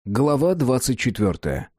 Глава 24.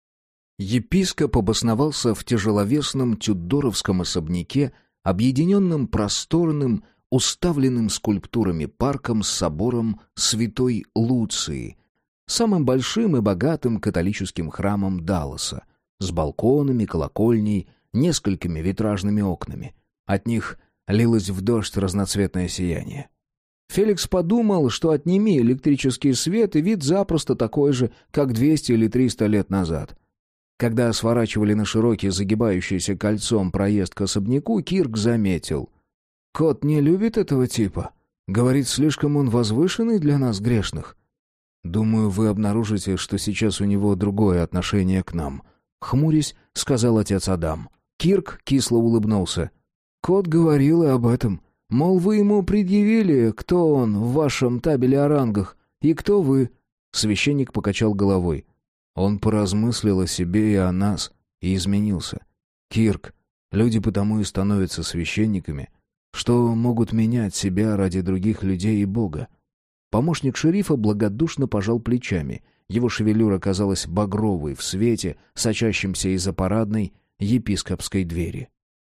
Епископ обосновался в тяжеловесном тюдоровском особняке, объединенном просторным, уставленным скульптурами парком с собором Святой Луции, самым большим и богатым католическим храмом Далласа, с балконами, колокольней, несколькими витражными окнами. От них лилось в дождь разноцветное сияние. Феликс подумал, что отними электрический свет, и вид запросто такой же, как 200 или 300 лет назад. Когда сворачивали на широкий, загибающийся кольцом проезд к особняку, Кирк заметил: «Кот не любит этого типа. Говорит, слишком он возвышенный для нас, грешных». «Думаю, вы обнаружите, что сейчас у него другое отношение к нам», — хмурясь, сказал отец Адам. Кирк кисло улыбнулся. «Кот говорил и об этом. Мол, вы ему предъявили, кто он в вашем табеле о рангах, и кто вы». Священник покачал головой. Он поразмыслил о себе и о нас, и изменился. «Кирк, люди потому и становятся священниками, что могут менять себя ради других людей и Бога». Помощник шерифа благодушно пожал плечами. Его шевелюра казалась багровой в свете, сочащемся из-за парадной епископской двери.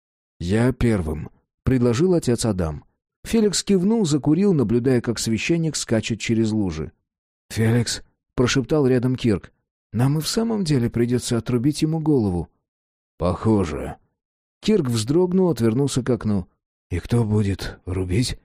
«Я первым», — предложил отец Адам. Феликс кивнул, закурил, наблюдая, как священник скачет через лужи. «Феликс», — прошептал рядом Кирк, — «нам и в самом деле придется отрубить ему голову». «Похоже». Кирк вздрогнул, отвернулся к окну. «И кто будет рубить?»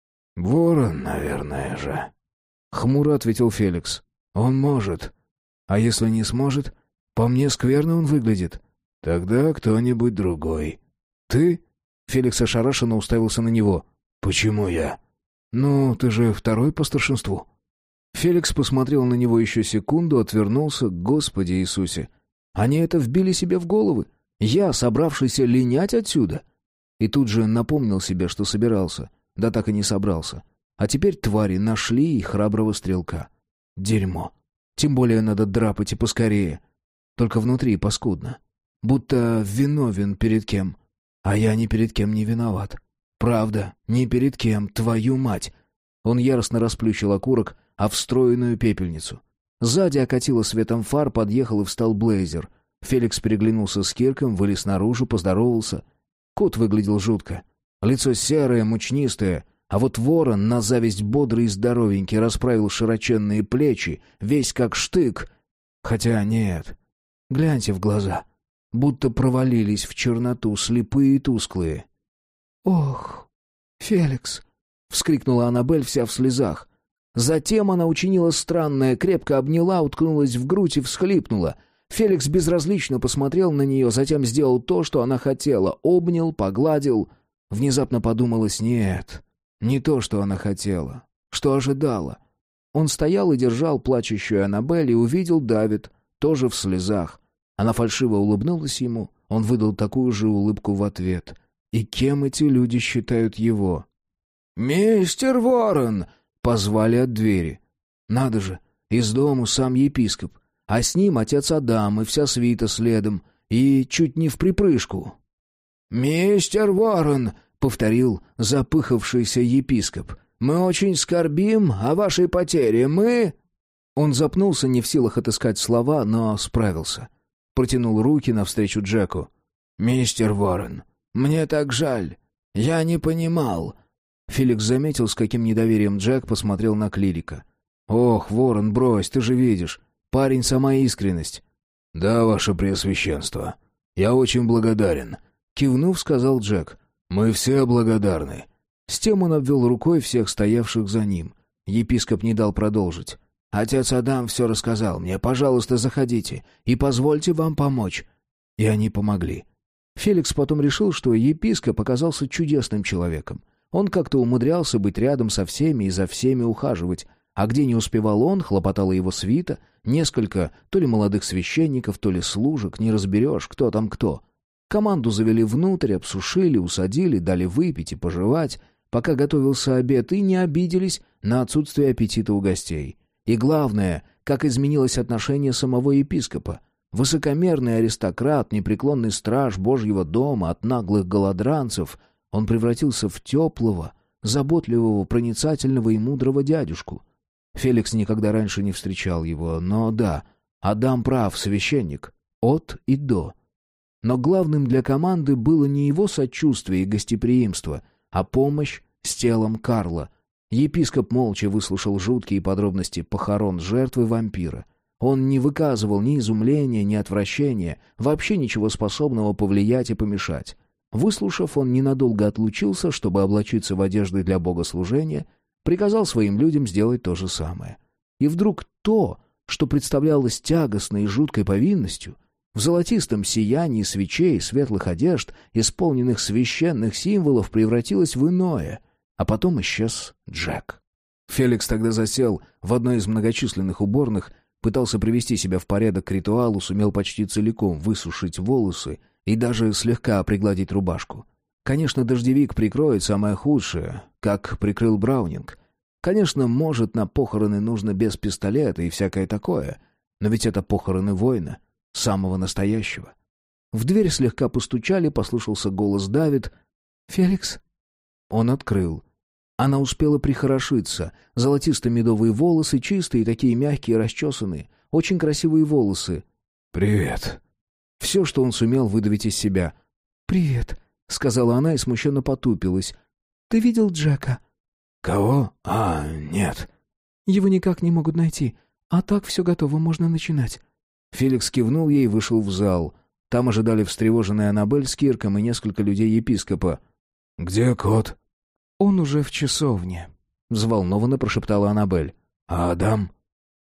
«Ворон, наверное же», — хмуро ответил Феликс. «Он может. А если не сможет, по мне скверно он выглядит. Тогда кто-нибудь другой». «Ты?» — Феликс ошарашенно уставился на него. «Почему я?» «Ну, ты же второй по старшинству». Феликс посмотрел на него еще секунду, отвернулся. «Господи Иисусе! Они это вбили себе в головы? Я, собравшийся линять отсюда?» И тут же напомнил себе, что собирался. Да так и не собрался. А теперь твари нашли и храброго стрелка. Дерьмо. Тем более надо драпать и поскорее. Только внутри паскудно. Будто виновен перед кем. А я ни перед кем не виноват. Правда, ни перед кем, твою мать. Он яростно расплющил окурок, а встроенную пепельницу. Сзади окатило светом фар, подъехал и встал Блейзер. Феликс переглянулся с Кирком, вылез наружу, поздоровался. Кот выглядел жутко. Лицо серое, мучнистое, а вот ворон, на зависть бодрый и здоровенький, расправил широченные плечи, весь как штык. Хотя нет, гляньте в глаза. Будто провалились в черноту, слепые и тусклые. «Ох, Феликс!» — вскрикнула Аннабель вся в слезах. Затем она учинила странное, крепко обняла, уткнулась в грудь и всхлипнула. Феликс безразлично посмотрел на нее, затем сделал то, что она хотела, обнял, погладил. Внезапно подумалось: нет, не то, что она хотела, что ожидала. Он стоял и держал плачущую Аннабель и увидел Давид, тоже в слезах. Она фальшиво улыбнулась ему, он выдал такую же улыбку в ответ. И кем эти люди считают его? «Мистер Ворон!» — позвали от двери. Надо же, из дому сам епископ, а с ним отец Адам и вся свита следом, и чуть не в припрыжку. «Мистер Ворон!» — повторил запыхавшийся епископ. «Мы очень скорбим о вашей потере, мы...» Он запнулся, не в силах отыскать слова, но справился. Протянул руки навстречу Джеку. «Мистер Ворон, мне так жаль. Я не понимал». Феликс заметил, с каким недоверием Джек посмотрел на клирика. «Ох, Ворон, брось, ты же видишь. Парень — сама искренность». «Да, ваше преосвященство. Я очень благодарен», — кивнув, сказал Джек. «Мы все благодарны». С тем он обвел рукой всех стоявших за ним. Епископ не дал продолжить. «Отец Адам все рассказал мне. Пожалуйста, заходите и позвольте вам помочь». И они помогли. Феликс потом решил, что епископ оказался чудесным человеком. Он как-то умудрялся быть рядом со всеми и за всеми ухаживать. А где не успевал он, хлопотала его свита, несколько то ли молодых священников, то ли служек, не разберешь, кто там кто. Команду завели внутрь, обсушили, усадили, дали выпить и пожевать, пока готовился обед, и не обиделись на отсутствие аппетита у гостей. И главное, как изменилось отношение самого епископа. Высокомерный аристократ, непреклонный страж Божьего дома от наглых голодранцев, он превратился в теплого, заботливого, проницательного и мудрого дядюшку. Феликс никогда раньше не встречал его, но да, Адам прав, священник. От и до. Но главным для команды было не его сочувствие и гостеприимство, а помощь с телом Карла. Епископ молча выслушал жуткие подробности похорон жертвы вампира. Он не выказывал ни изумления, ни отвращения, вообще ничего способного повлиять и помешать. Выслушав, он ненадолго отлучился, чтобы облачиться в одежды для богослужения, приказал своим людям сделать то же самое. И вдруг то, что представлялось тягостной и жуткой повинностью, в золотистом сиянии свечей и светлых одежд, исполненных священных символов, превратилось в иное, а потом исчез Джек. Феликс тогда засел в одной из многочисленных уборных, пытался привести себя в порядок к ритуалу, сумел почти целиком высушить волосы и даже слегка пригладить рубашку. Конечно, дождевик прикроет самое худшее, как прикрыл Браунинг. Конечно, может, на похороны нужно без пистолета и всякое такое, но ведь это похороны воина, самого настоящего. В дверь слегка постучали, послышался голос Давид. «Феликс?» Он открыл. Она успела прихорошиться. Золотисто-медовые волосы, чистые, такие мягкие, расчесанные. Очень красивые волосы. «Привет». Все, что он сумел выдавить из себя. «Привет», — сказала она и смущенно потупилась. «Ты видел Джека?» «Кого? Нет». «Его никак не могут найти. А так все готово, можно начинать». Феликс кивнул ей и вышел в зал. Там ожидали встревоженная Аннабель с Кирком и несколько людей епископа. «Где кот?» «Он уже в часовне», — взволнованно прошептала Аннабель. «А Адам?»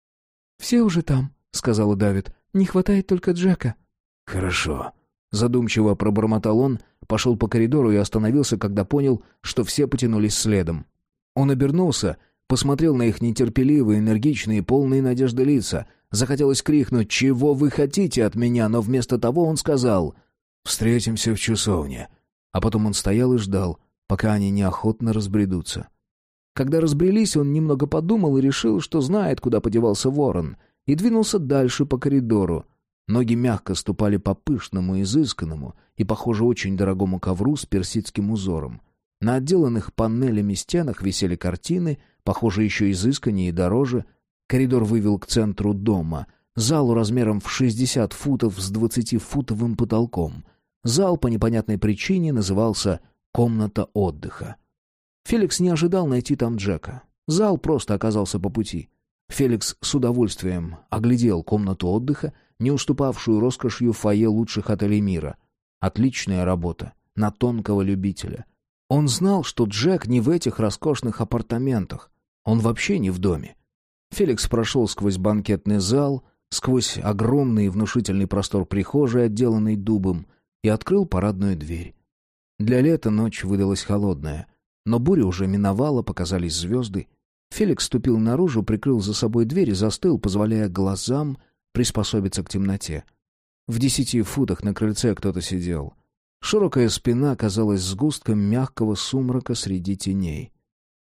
«Все уже там», — сказала Давид. «Не хватает только Джека». «Хорошо». Задумчиво пробормотал он, пошел по коридору и остановился, когда понял, что все потянулись следом. Он обернулся, посмотрел на их нетерпеливые, энергичные, полные надежды лица. Захотелось крикнуть «Чего вы хотите от меня?», но вместо того он сказал «Встретимся в часовне». А потом он стоял и ждал, пока они неохотно разбредутся. Когда разбрелись, он немного подумал и решил, что знает, куда подевался ворон, и двинулся дальше по коридору. Ноги мягко ступали по пышному, изысканному и, похоже, очень дорогому ковру с персидским узором. На отделанных панелями стенах висели картины, похоже, еще изысканнее и дороже. Коридор вывел к центру дома, залу размером в 60 футов с 20-футовым потолком. Зал по непонятной причине назывался «Комната отдыха». Феликс не ожидал найти там Джека. Зал просто оказался по пути. Феликс с удовольствием оглядел комнату отдыха, не уступавшую роскошью фойе лучших отелей мира. Отличная работа, на тонкого любителя. Он знал, что Джек не в этих роскошных апартаментах. Он вообще не в доме. Феликс прошел сквозь банкетный зал, сквозь огромный и внушительный простор прихожей, отделанный дубом, и открыл парадную дверь. Для лета ночь выдалась холодная, но буря уже миновала, показались звезды. Феликс ступил наружу, прикрыл за собой дверь и застыл, позволяя глазам приспособиться к темноте. В 10 футах на крыльце кто-то сидел. Широкая спина казалась сгустком мягкого сумрака среди теней.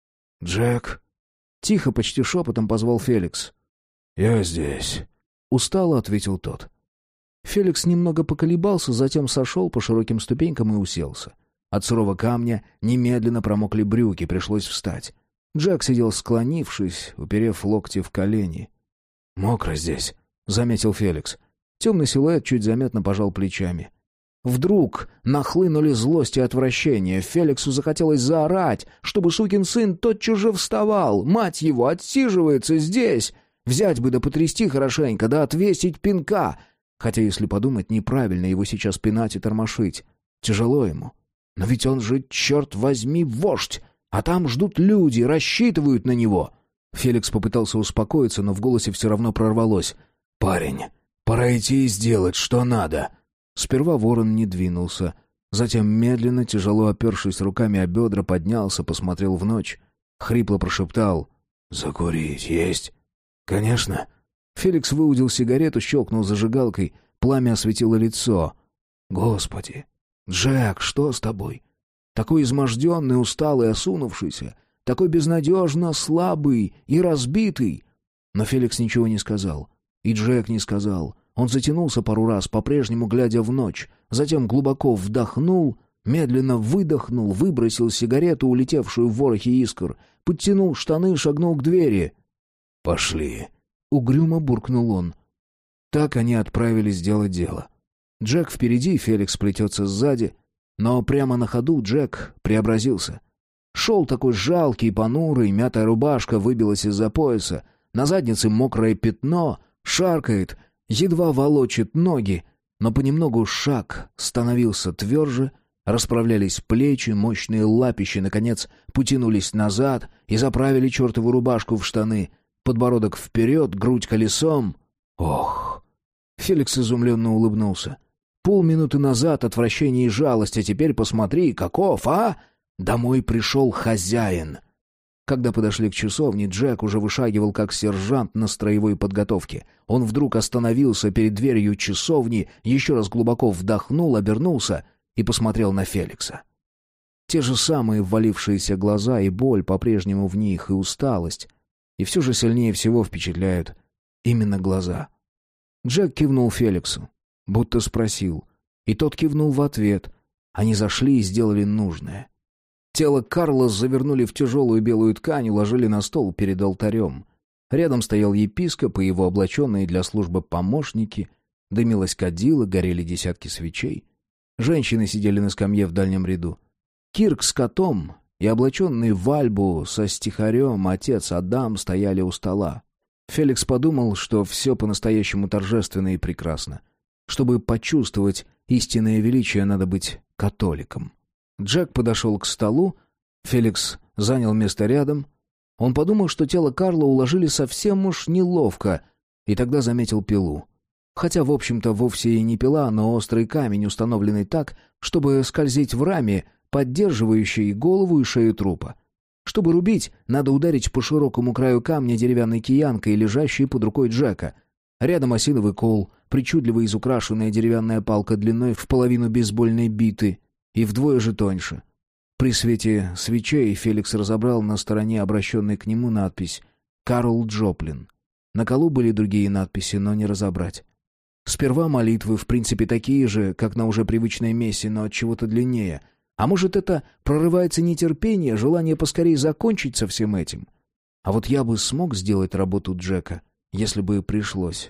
«Джек!» — тихо, почти шепотом позвал Феликс. «Я здесь», — устало ответил тот. Феликс немного поколебался, затем сошел по широким ступенькам и уселся. От сырого камня немедленно промокли брюки, пришлось встать. Джек сидел склонившись, уперев локти в колени. «Мокро здесь», — заметил Феликс. Темный силуэт чуть заметно пожал плечами. Вдруг нахлынули злость и отвращение. Феликсу захотелось заорать, чтобы сукин сын тотчас же вставал. Мать его отсиживается здесь. Взять бы да потрясти хорошенько, да отвесить пинка. Хотя, если подумать, неправильно его сейчас пинать и тормошить. Тяжело ему. Но ведь он же, черт возьми, вождь. А там ждут люди, рассчитывают на него. Феликс попытался успокоиться, но в голосе все равно прорвалось. «Парень, пора идти и сделать, что надо». Сперва ворон не двинулся. Затем медленно, тяжело опершись руками о бедра, поднялся, посмотрел в ночь. Хрипло прошептал: «Закурить есть?» «Конечно». Феликс выудил сигарету, щелкнул зажигалкой. Пламя осветило лицо. «Господи! Джек, что с тобой? Такой изможденный, усталый, осунувшийся, такой безнадежно слабый и разбитый». Но Феликс ничего не сказал. И Джек не сказал. Он затянулся пару раз, по-прежнему глядя в ночь. Затем глубоко вдохнул, медленно выдохнул, выбросил сигарету, улетевшую в ворохе искр, подтянул штаны и шагнул к двери. «Пошли», — угрюмо буркнул он. Так они отправились делать дело. Джек впереди, Феликс плетется сзади. Но прямо на ходу Джек преобразился. Шел такой жалкий, понурый, мятая рубашка выбилась из-за пояса. На заднице мокрое пятно, шаркает, едва волочит ноги. Но понемногу шаг становился тверже, расправлялись плечи, мощные лапищи, наконец, потянулись назад и заправили чертову рубашку в штаны. Подбородок вперед, грудь колесом. Ох! Феликс изумленно улыбнулся. Полминуты назад отвращение и жалость, а теперь посмотри, каков, а? Домой пришел хозяин. Когда подошли к часовне, Джек уже вышагивал как сержант на строевой подготовке. Он вдруг остановился перед дверью часовни, еще раз глубоко вдохнул, обернулся и посмотрел на Феликса. Те же самые ввалившиеся глаза и боль по-прежнему в них, и усталость. И все же сильнее всего впечатляют именно глаза. Джек кивнул Феликсу, будто спросил, и тот кивнул в ответ. Они зашли и сделали нужное. Тело Карла завернули в тяжелую белую ткань и уложили на стол перед алтарем. Рядом стоял епископ и его облаченные для службы помощники. Дымилась кадила, горели десятки свечей. Женщины сидели на скамье в дальнем ряду. Кирк с котом и облаченный в альбу со стихарем отец Адам стояли у стола. Феликс подумал, что все по-настоящему торжественно и прекрасно. Чтобы почувствовать истинное величие, надо быть католиком. Джек подошел к столу, Феликс занял место рядом. Он подумал, что тело Карла уложили совсем уж неловко, и тогда заметил пилу. Хотя, в общем-то, вовсе и не пила, но острый камень, установленный так, чтобы скользить в раме, поддерживающей голову и шею трупа. Чтобы рубить, надо ударить по широкому краю камня деревянной киянкой, лежащей под рукой Джека. Рядом осиновый кол, причудливо изукрашенная деревянная палка длиной в половину бейсбольной биты и вдвое же тоньше. При свете свечей Феликс разобрал на стороне обращенной к нему надпись «Карл Джоплин». На колу были другие надписи, но не разобрать. Сперва молитвы, в принципе, такие же, как на уже привычной мессе, но от чего-то длиннее. А может, это прорывается нетерпение, желание поскорее закончить со всем этим? А вот я бы смог сделать работу Джека, если бы пришлось.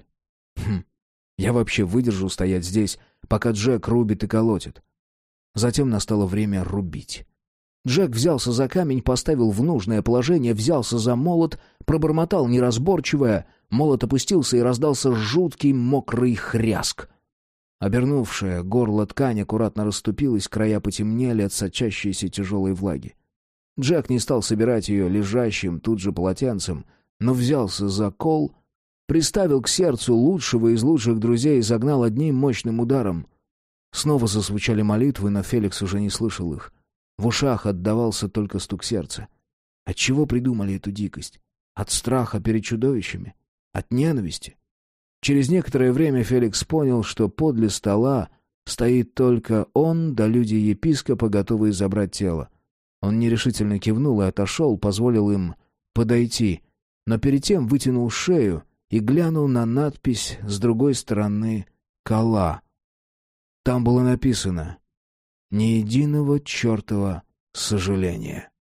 Я вообще выдержу стоять здесь, пока Джек рубит и колотит. Затем настало время рубить. Джек взялся за камень, поставил в нужное положение, взялся за молот, пробормотал неразборчивое. Молот опустился, и раздался жуткий мокрый хряск. Обернувшая горло ткань аккуратно расступилась, края потемнели от сочащейся тяжелой влаги. Джек не стал собирать ее лежащим тут же полотенцем, но взялся за кол, приставил к сердцу лучшего из лучших друзей и загнал одним мощным ударом. Снова зазвучали молитвы, но Феликс уже не слышал их. В ушах отдавался только стук сердца. Отчего придумали эту дикость? От страха перед чудовищами? От ненависти? Через некоторое время Феликс понял, что подле стола стоит только он да люди епископа, готовые забрать тело. Он нерешительно кивнул и отошел, позволил им подойти, но перед тем вытянул шею и глянул на надпись с другой стороны кола. Там было написано «Ни единого чертова сожаления».